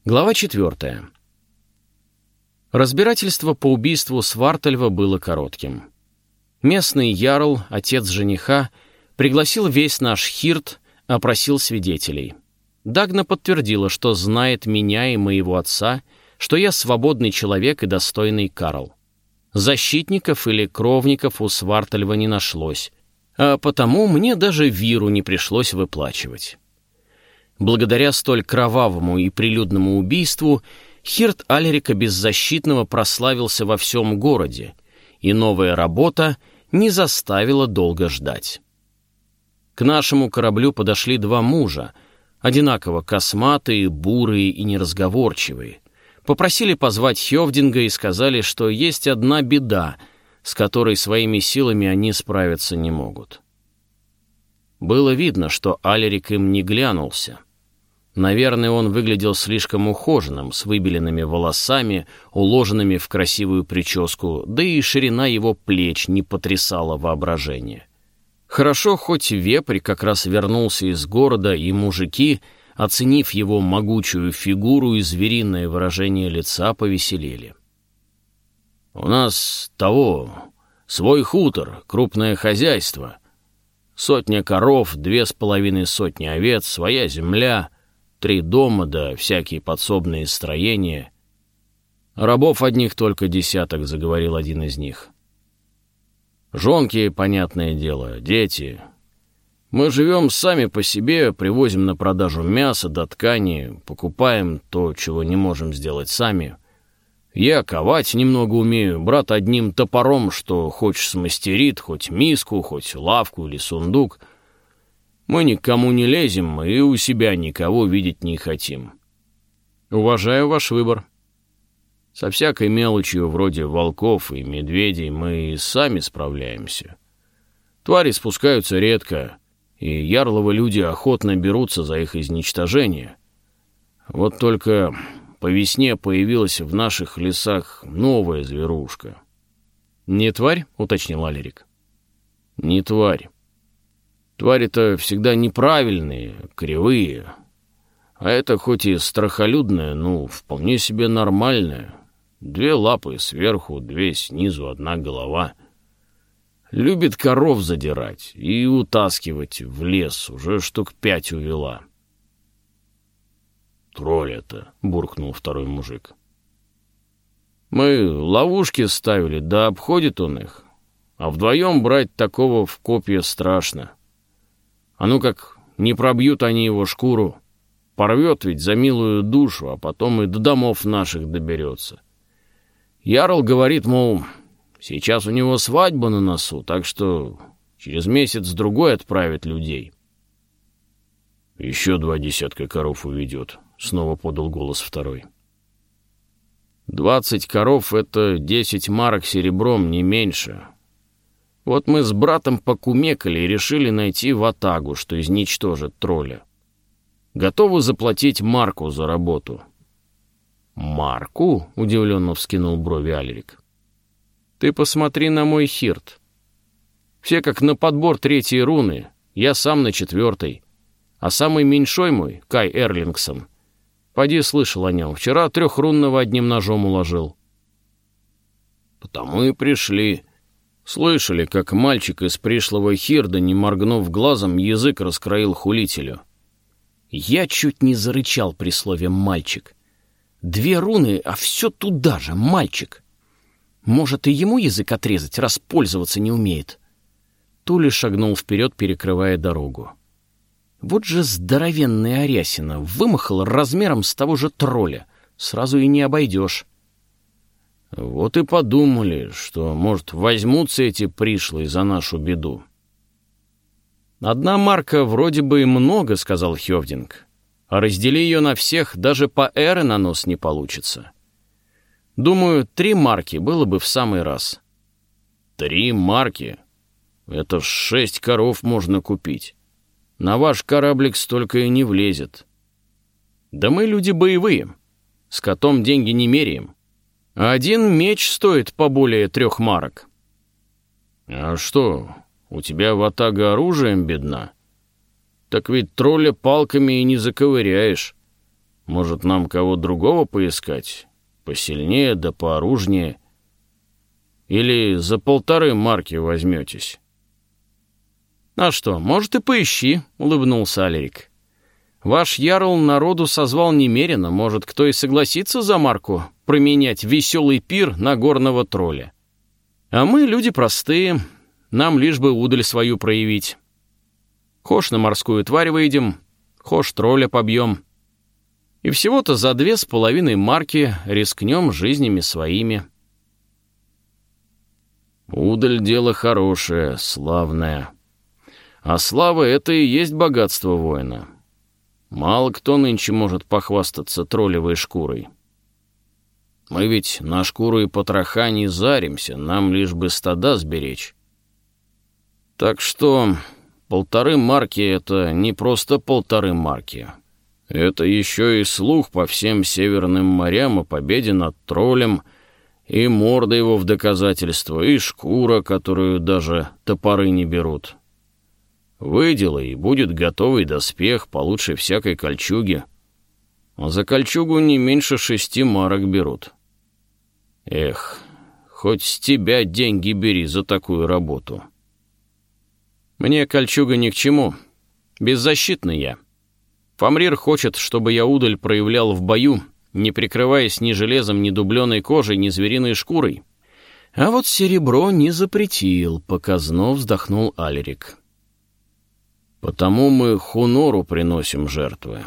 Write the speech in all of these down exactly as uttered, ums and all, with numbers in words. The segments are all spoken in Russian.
Глава четвертая. Разбирательство по убийству Свартальва было коротким. Местный ярл, отец жениха, пригласил весь наш хирт, опросил свидетелей. Дагна подтвердила, что знает меня и моего отца, что я свободный человек и достойный карл. Защитников или кровников у Свартальва не нашлось, а потому мне даже виру не пришлось выплачивать. Благодаря столь кровавому и прилюдному убийству хирт Алерика Беззащитного прославился во всем городе, и новая работа не заставила долго ждать. К нашему кораблю подошли два мужа, одинаково косматые, бурые и неразговорчивые. Попросили позвать Хёвдинга и сказали, что есть одна беда, с которой своими силами они справиться не могут. Было видно, что Алерик им не глянулся. Наверное, он выглядел слишком ухоженным, с выбеленными волосами, уложенными в красивую прическу, да и ширина его плеч не потрясала воображение. Хорошо, хоть вепрь как раз вернулся из города, и мужики, оценив его могучую фигуру и звериное выражение лица, повеселели. «У нас того, свой хутор, крупное хозяйство, сотня коров, две с половиной сотни овец, своя земля, три дома да всякие подсобные строения. Рабов одних только десяток», — заговорил один из них. «Жонки, понятное дело, дети. Мы живем сами по себе, привозим на продажу мясо до ткани, покупаем то, чего не можем сделать сами. Я ковать немного умею, брат одним топором, что хочешь смастерит, хоть миску, хоть лавку или сундук. Мы никому не лезем и у себя никого видеть не хотим. Уважаю ваш выбор. Со всякой мелочью, вроде волков и медведей, мы и сами справляемся. Твари спускаются редко, и ярловы люди охотно берутся за их изничтожение. Вот только по весне появилась в наших лесах новая зверушка». «Не тварь?» — уточнил Алерик. «Не тварь. Твари-то всегда неправильные, кривые. А это хоть и страхолюдная, ну, вполне себе нормальная. Две лапы сверху, две снизу, одна голова. Любит коров задирать и утаскивать в лес, уже штук пять увела». «Тролль это», — буркнул второй мужик. «Мы ловушки ставили, да обходит он их. А вдвоем брать такого в копья страшно. А ну как не пробьют они его шкуру, порвет ведь за милую душу, а потом и до домов наших доберется. Ярл говорит, мол, сейчас у него свадьба на носу, так что через месяц-другой отправит людей». «Еще два десятка коров уведет», — снова подал голос второй. «Двадцать коров — это десять марок серебром, не меньше. Вот мы с братом покумекали и решили найти ватагу, что изничтожит тролля. Готовы заплатить марку за работу». «Марку?» — удивленно вскинул брови Алерик. «Ты посмотри на мой хирт. Все как на подбор третьей руны, я сам на четвертой. А самый меньшой мой, Кай Эрлингсон, поди слышал о нем, вчера трехрунного одним ножом уложил». «Потому и пришли. Слышали, как мальчик из пришлого хирда, не моргнув глазом, язык раскроил хулителю». Я чуть не зарычал при слове «мальчик». Две руны, а все туда же, мальчик. Может, и ему язык отрезать, раз пользоваться не умеет. Тули шагнул вперед, перекрывая дорогу. Вот же здоровенная арясина, вымахала размером с того же тролля. Сразу и не обойдешь. Вот и подумали, что, может, возьмутся эти пришлые за нашу беду. «Одна марка вроде бы и много», — сказал Хёвдинг. «А раздели ее на всех, даже по эре на нос не получится. Думаю, три марки было бы в самый раз». «Три марки? Это ж шесть коров можно купить. На ваш кораблик столько и не влезет». «Да мы люди боевые. С котом деньги не меряем. Один меч стоит поболее трех марок». «А что, у тебя ватага оружием бедна? Так ведь тролля палками и не заковыряешь. Может, нам кого другого поискать? Посильнее да пооружнее? Или за полторы марки возьметесь?» «А что, может, и поищи», — улыбнулся Алерик. «Ваш ярл народу созвал немерено, может, кто и согласится за марку променять веселый пир на горного тролля. А мы люди простые, нам лишь бы удаль свою проявить. Хошь на морскую тварь выйдем, хошь тролля побьем. И всего-то за две с половиной марки рискнем жизнями своими». «Удаль — дело хорошее, славное. А слава — это и есть богатство воина. Мало кто нынче может похвастаться троллевой шкурой. Мы ведь на шкуру и потроха не заримся, нам лишь бы стада сберечь. Так что полторы марки — это не просто полторы марки. Это еще и слух по всем северным морям о победе над троллем, и морда его в доказательство, и шкура, которую даже топоры не берут. Выделай, и будет готовый доспех получше всякой кольчуги. А за кольчугу не меньше шести марок берут. Эх, хоть с тебя деньги бери за такую работу». «Мне кольчуга ни к чему. Беззащитный я. Фамрир хочет, чтобы я удаль проявлял в бою, не прикрываясь ни железом, ни дубленой кожей, ни звериной шкурой. А вот серебро не запретил», — показно вздохнул Алерик. «Потому мы Хунору приносим жертвы.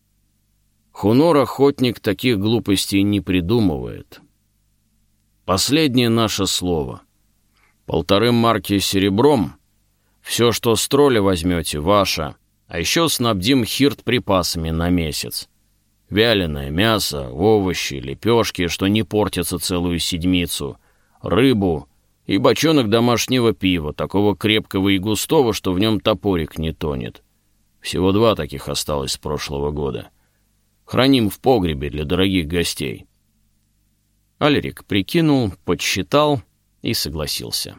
Хунор-охотник таких глупостей не придумывает. Последнее наше слово. Полторы марки серебром. Все, что с тролля возьмете, ваше. А еще снабдим хирт припасами на месяц. Вяленое мясо, овощи, лепешки, что не портятся целую седмицу, рыбу и бочонок домашнего пива, такого крепкого и густого, что в нем топорик не тонет. Всего два таких осталось с прошлого года. Храним в погребе для дорогих гостей». Алерик прикинул, подсчитал и согласился.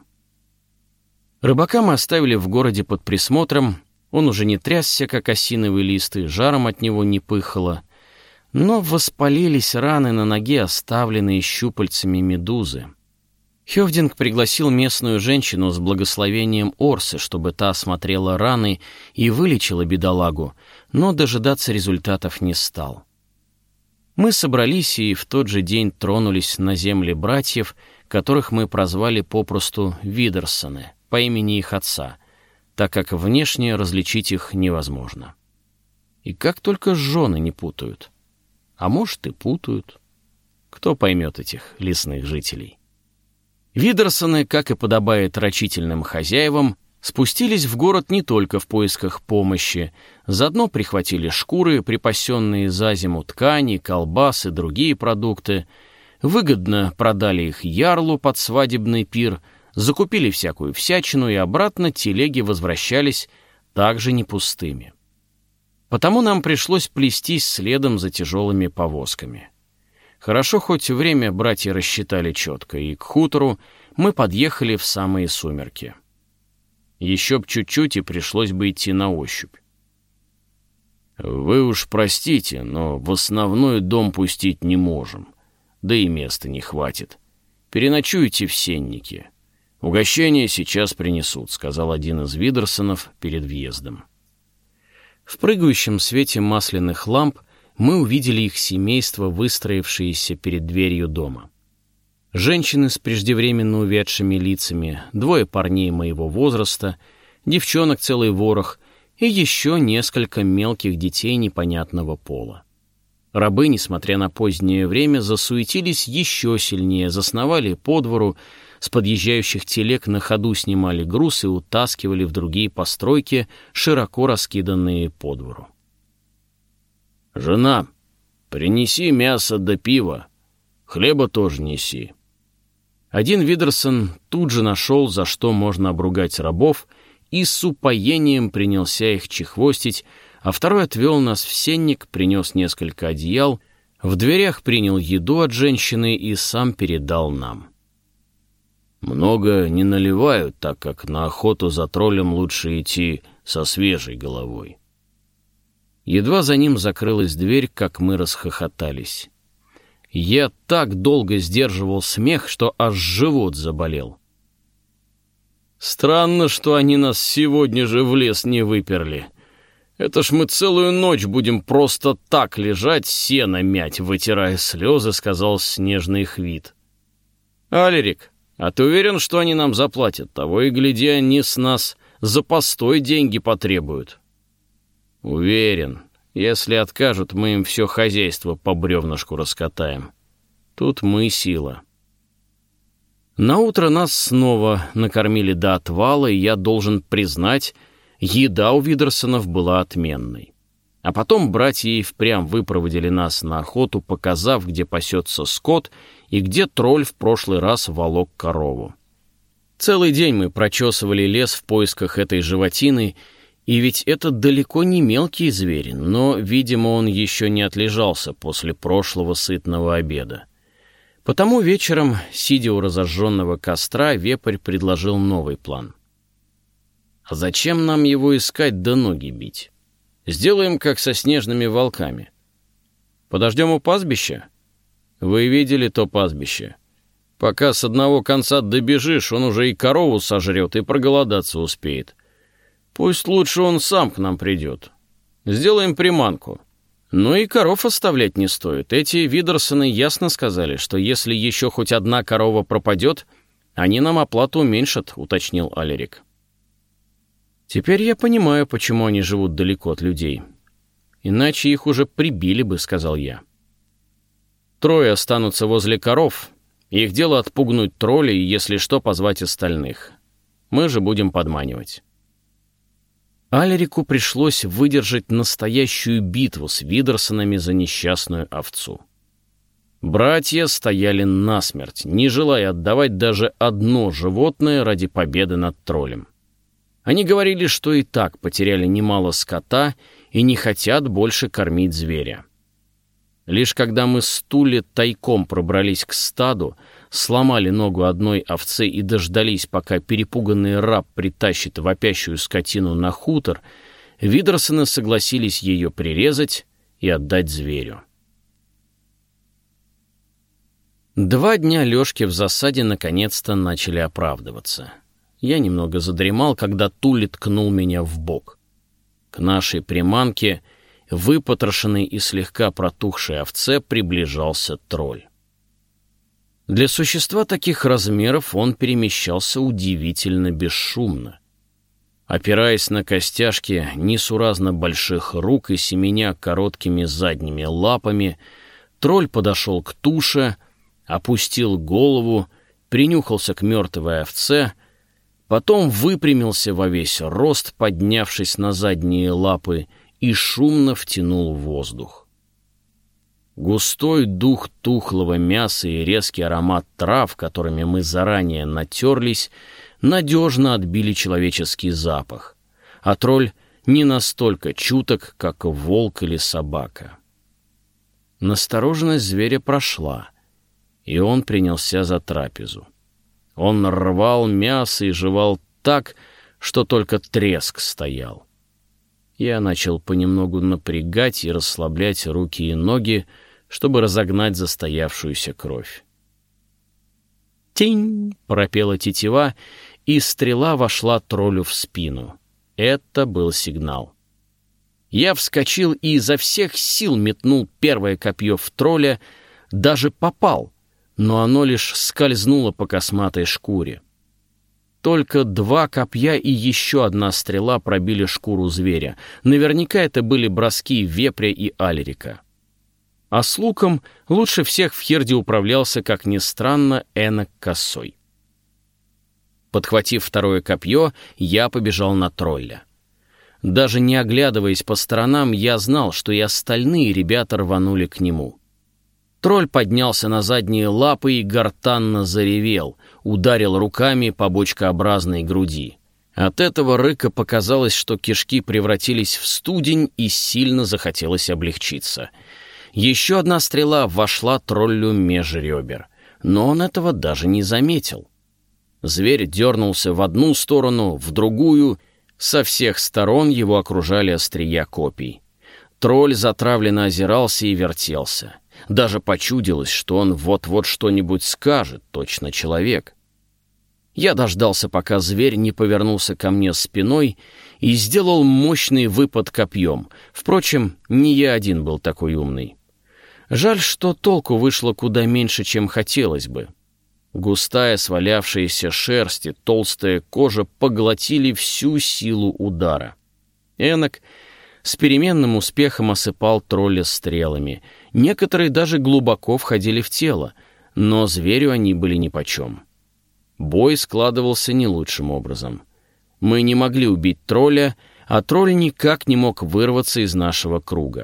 Рыбака мы оставили в городе под присмотром. Он уже не трясся, как осиновый лист, и жаром от него не пыхало. Но воспалились раны на ноге, оставленные щупальцами медузы. Хёвдинг пригласил местную женщину с благословением Орсы, чтобы та осмотрела раны и вылечила бедолагу, но дожидаться результатов не стал. Мы собрались и в тот же день тронулись на земли братьев, которых мы прозвали попросту Видерсоны, по имени их отца, так как внешне различить их невозможно. И как только жены не путают. А может, и путают. Кто поймет этих лесных жителей? Видерсоны, как и подобает рачительным хозяевам, спустились в город не только в поисках помощи, заодно прихватили шкуры, припасенные за зиму, ткани, колбасы и другие продукты, выгодно продали их ярлу под свадебный пир, закупили всякую всячину и обратно телеги возвращались также не пустыми. Потому нам пришлось плестись следом за тяжелыми повозками. Хорошо, хоть время братья рассчитали четко, и к хутору мы подъехали в самые сумерки. Еще б чуть-чуть, и пришлось бы идти на ощупь. «Вы уж простите, но в основной дом пустить не можем, да и места не хватит. Переночуйте в сеннике. Угощение сейчас принесут», — сказал один из Видерсонов перед въездом. В прыгающем свете масляных ламп мы увидели их семейство, выстроившееся перед дверью дома. Женщины с преждевременно увядшими лицами, двое парней моего возраста, девчонок целый ворох и еще несколько мелких детей непонятного пола. Рабы, несмотря на позднее время, засуетились еще сильнее, засновали по двору, с подъезжающих телег на ходу снимали груз и утаскивали в другие постройки, широко раскиданные по двору. «Жена, принеси мясо да пива, хлеба тоже неси». Один Видерсон тут же нашел, за что можно обругать рабов, и с упоением принялся их чехвостить, а второй отвел нас в сенник, принес несколько одеял, в дверях принял еду от женщины и сам передал нам. «Много не наливают, так как на охоту за троллем лучше идти со свежей головой». Едва за ним закрылась дверь, как мы расхохотались. Я так долго сдерживал смех, что аж живот заболел. «Странно, что они нас сегодня же в лес не выперли. Это ж мы целую ночь будем просто так лежать, сено мять», — вытирая слезы, сказал снежный Хвит. «Алерик, а ты уверен, что они нам заплатят? Того и гляди, они с нас за постой деньги потребуют». «Уверен. Если откажут, мы им все хозяйство по бревнышку раскатаем. Тут мы сила». Наутро нас снова накормили до отвала, и я должен признать, еда у Видерсонов была отменной. А потом братья и впрямь выпроводили нас на охоту, показав, где пасется скот и где тролль в прошлый раз волок корову. Целый день мы прочесывали лес в поисках этой животины, и ведь это далеко не мелкий зверь, но, видимо, он еще не отлежался после прошлого сытного обеда. Потому вечером, сидя у разожженного костра, вепрь предложил новый план. «А зачем нам его искать да ноги бить? Сделаем, как со снежными волками. Подождем у пастбища? Вы видели то пастбище? Пока с одного конца добежишь, он уже и корову сожрет, и проголодаться успеет. Пусть лучше он сам к нам придет. Сделаем приманку. Но и коров оставлять не стоит. Эти Видерсоны ясно сказали, что если еще хоть одна корова пропадет, они нам оплату уменьшат», — уточнил Алерик. «Теперь я понимаю, почему они живут далеко от людей. Иначе их уже прибили бы», — сказал я. «Трое останутся возле коров. Их дело отпугнуть троллей и, если что, позвать остальных. Мы же будем подманивать». Алерику пришлось выдержать настоящую битву с Видерсонами за несчастную овцу. Братья стояли насмерть, не желая отдавать даже одно животное ради победы над троллем. Они говорили, что и так потеряли немало скота и не хотят больше кормить зверя. Лишь когда мы с Тулли тайком пробрались к стаду, сломали ногу одной овцы и дождались, пока перепуганный раб притащит вопящую скотину на хутор, Видерсоны согласились ее прирезать и отдать зверю. Два дня лёжки в засаде наконец-то начали оправдываться. Я немного задремал, когда Тулли ткнул меня в бок. К нашей приманке, выпотрошенной и слегка протухшей овце, приближался тролль. Для существа таких размеров он перемещался удивительно бесшумно. Опираясь на костяшки несуразно больших рук и семеня короткими задними лапами, тролль подошел к туше, опустил голову, принюхался к мертвой овце, потом выпрямился во весь рост, поднявшись на задние лапы, и шумно втянул воздух. Густой дух тухлого мяса и резкий аромат трав, которыми мы заранее натерлись, надежно отбили человеческий запах, а тролль не настолько чуток, как волк или собака. Настороженность зверя прошла, и он принялся за трапезу. Он рвал мясо и жевал так, что только треск стоял. Я начал понемногу напрягать и расслаблять руки и ноги, чтобы разогнать застоявшуюся кровь. «Тинь!» — пропела тетива, и стрела вошла троллю в спину. Это был сигнал. Я вскочил и изо всех сил метнул первое копье в тролля, даже попал, но оно лишь скользнуло по косматой шкуре. Только два копья и еще одна стрела пробили шкуру зверя. Наверняка это были броски вепря и Алерика. А с луком лучше всех в Хирде управлялся, как ни странно, Энок Косой. Подхватив второе копье, я побежал на тролля. Даже не оглядываясь по сторонам, я знал, что и остальные ребята рванули к нему. Тролль поднялся на задние лапы и гортанно заревел, ударил руками по бочкообразной груди. От этого рыка показалось, что кишки превратились в студень, и сильно захотелось облегчиться. Еще одна стрела вошла троллю меж ребер, но он этого даже не заметил. Зверь дернулся в одну сторону, в другую. Со всех сторон его окружали острия копий. Тролль затравленно озирался и вертелся. Даже почудилось, что он вот-вот что-нибудь скажет, точно человек. Я дождался, пока зверь не повернулся ко мне спиной и сделал мощный выпад копьем. Впрочем, не я один был такой умный. Жаль, что толку вышло куда меньше, чем хотелось бы. Густая свалявшаяся шерсть и толстая кожа поглотили всю силу удара. Энок с переменным успехом осыпал тролля стрелами. Некоторые даже глубоко входили в тело, но зверю они были нипочем. Бой складывался не лучшим образом. Мы не могли убить тролля, а тролль никак не мог вырваться из нашего круга.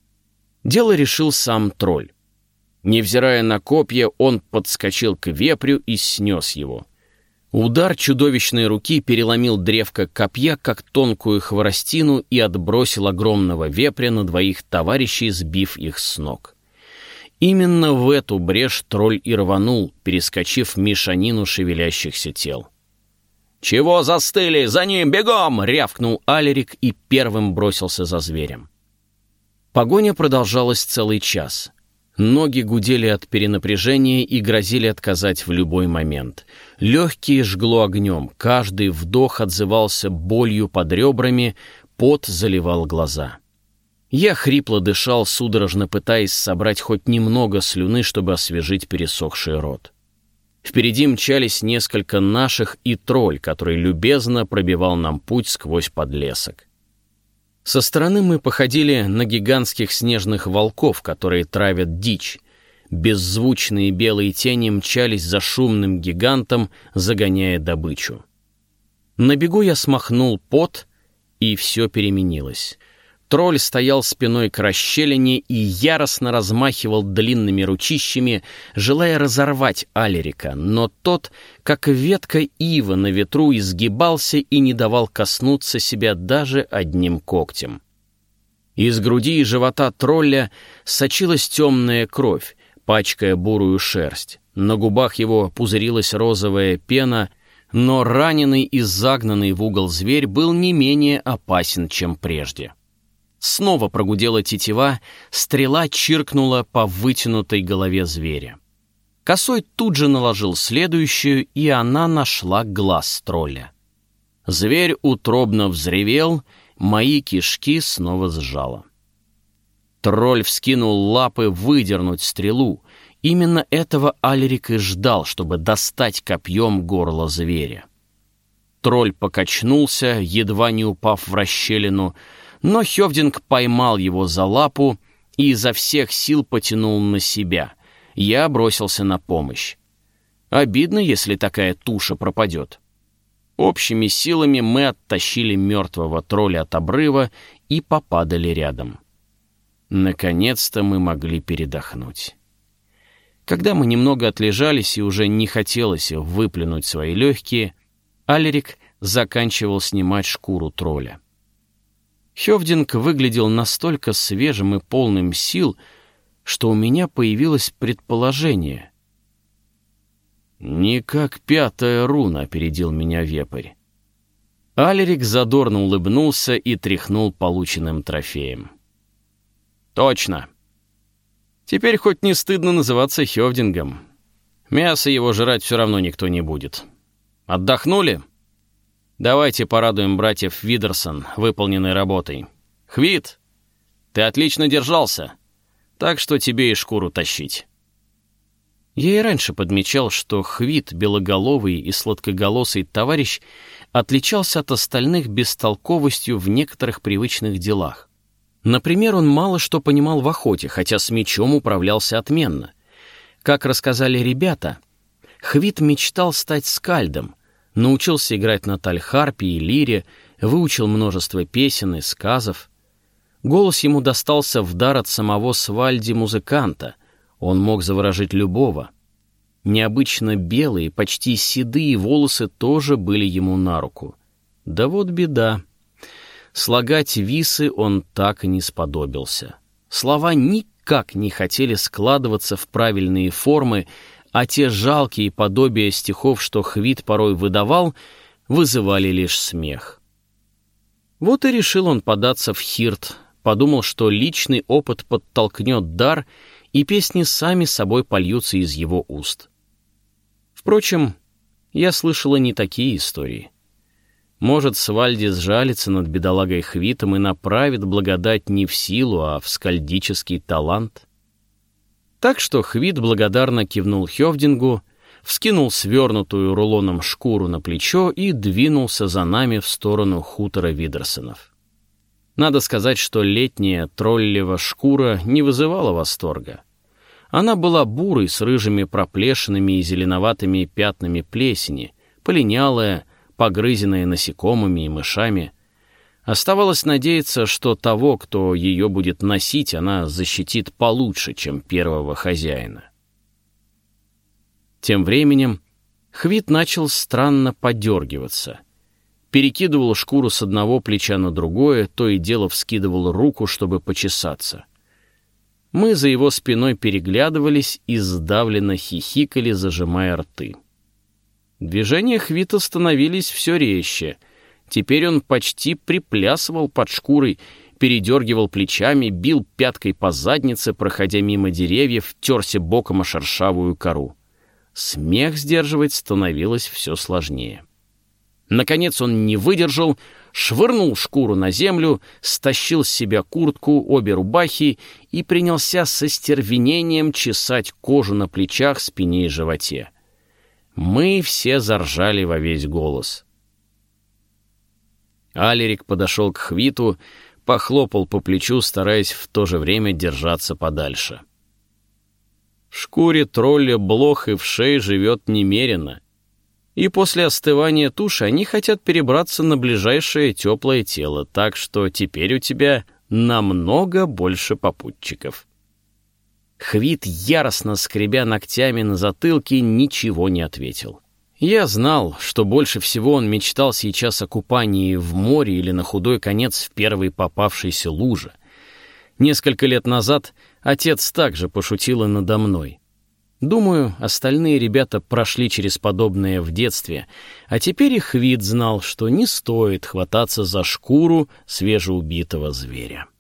Дело решил сам тролль. Невзирая на копья, он подскочил к вепрю и снес его. Удар чудовищной руки переломил древко копья, как тонкую хворостину, и отбросил огромного вепря на двоих товарищей, сбив их с ног. Именно в эту брешь тролль и рванул, перескочив мешанину шевелящихся тел. «Чего застыли? За ним! Бегом!» — рявкнул Алерик и первым бросился за зверем. Погоня продолжалась целый час. Ноги гудели от перенапряжения и грозили отказать в любой момент. Легкие жгло огнем, каждый вдох отзывался болью под ребрами, пот заливал глаза. Я хрипло дышал, судорожно пытаясь собрать хоть немного слюны, чтобы освежить пересохший рот. Впереди мчались несколько наших и тролль, который любезно пробивал нам путь сквозь подлесок. Со стороны мы походили на гигантских снежных волков, которые травят дичь. Беззвучные белые тени мчались за шумным гигантом, загоняя добычу. На бегу я смахнул пот, и все переменилось. Тролль стоял спиной к расщелине и яростно размахивал длинными ручищами, желая разорвать Алерика, но тот, как ветка ива на ветру, изгибался и не давал коснуться себя даже одним когтем. Из груди и живота тролля сочилась темная кровь, пачкая бурую шерсть. На губах его пузырилась розовая пена, но раненый и загнанный в угол зверь был не менее опасен, чем прежде. Снова прогудела тетива, стрела чиркнула по вытянутой голове зверя. Косой тут же наложил следующую, и она нашла глаз тролля. Зверь утробно взревел, мои кишки снова сжало. Тролль вскинул лапы выдернуть стрелу. Именно этого Алерик и ждал, чтобы достать копьем горло зверя. Тролль покачнулся, едва не упав в расщелину, но Хёвдинг поймал его за лапу и изо всех сил потянул на себя. Я бросился на помощь. Обидно, если такая туша пропадет. Общими силами мы оттащили мертвого тролля от обрыва и попадали рядом. Наконец-то мы могли передохнуть. Когда мы немного отлежались и уже не хотелось выплюнуть свои легкие, Алерик заканчивал снимать шкуру тролля. Хёвдинг выглядел настолько свежим и полным сил, что у меня появилось предположение. «Не как пятая руна», — опередил меня вепрь. Алерик задорно улыбнулся и тряхнул полученным трофеем. «Точно. Теперь хоть не стыдно называться Хёвдингом. Мясо его жрать все равно никто не будет. Отдохнули? Давайте порадуем братьев Видерсон выполненной работой. Хвит, ты отлично держался, так что тебе и шкуру тащить». Я и раньше подмечал, что Хвит, белоголовый и сладкоголосый товарищ, отличался от остальных бестолковостью в некоторых привычных делах. Например, он мало что понимал в охоте, хотя с мечом управлялся отменно. Как рассказали ребята, Хвит мечтал стать скальдом, научился играть на тальхарпе и лире, выучил множество песен и сказов. Голос ему достался в дар от самого Свальди-музыканта, он мог заворожить любого. Необычно белые, почти седые волосы тоже были ему на руку. Да вот беда. Слагать висы он так и не сподобился. Слова никак не хотели складываться в правильные формы, а те жалкие подобия стихов, что Хвит порой выдавал, вызывали лишь смех. Вот и решил он податься в Хирт, подумал, что личный опыт подтолкнет дар, и песни сами собой польются из его уст. Впрочем, я слышала не такие истории. Может, Свальдис жалится над бедолагой Хвитом и направит благодать не в силу, а в скальдический талант? Так что Хвит благодарно кивнул Хёвдингу, вскинул свернутую рулоном шкуру на плечо и двинулся за нами в сторону хутора Видерсонов. Надо сказать, что летняя троллева шкура не вызывала восторга. Она была бурой, с рыжими проплешинами и зеленоватыми пятнами плесени, полинялая, погрызенная насекомыми и мышами. Оставалось надеяться, что того, кто ее будет носить, она защитит получше, чем первого хозяина. Тем временем Хвит начал странно подергиваться. Перекидывал шкуру с одного плеча на другое, то и дело вскидывал руку, чтобы почесаться. Мы за его спиной переглядывались и сдавленно хихикали, зажимая рты. Движения Хвита становились все резче. Теперь он почти приплясывал под шкурой, передергивал плечами, бил пяткой по заднице, проходя мимо деревьев, терся боком о шершавую кору. Смех сдерживать становилось все сложнее. Наконец он не выдержал, швырнул шкуру на землю, стащил с себя куртку, обе рубахи и принялся со стервенением чесать кожу на плечах, спине и животе. Мы все заржали во весь голос. Алерик подошел к Хвиту, похлопал по плечу, стараясь в то же время держаться подальше. В шкуре тролля блох и вшей живет немерено, и после остывания туши они хотят перебраться на ближайшее теплое тело, так что теперь у тебя намного больше попутчиков. Хвит, яростно скребя ногтями на затылке, ничего не ответил. Я знал, что больше всего он мечтал сейчас о купании в море или на худой конец в первой попавшейся луже. Несколько лет назад отец также пошутил и надо мной. Думаю, остальные ребята прошли через подобное в детстве, а теперь и Хвит знал, что не стоит хвататься за шкуру свежеубитого зверя.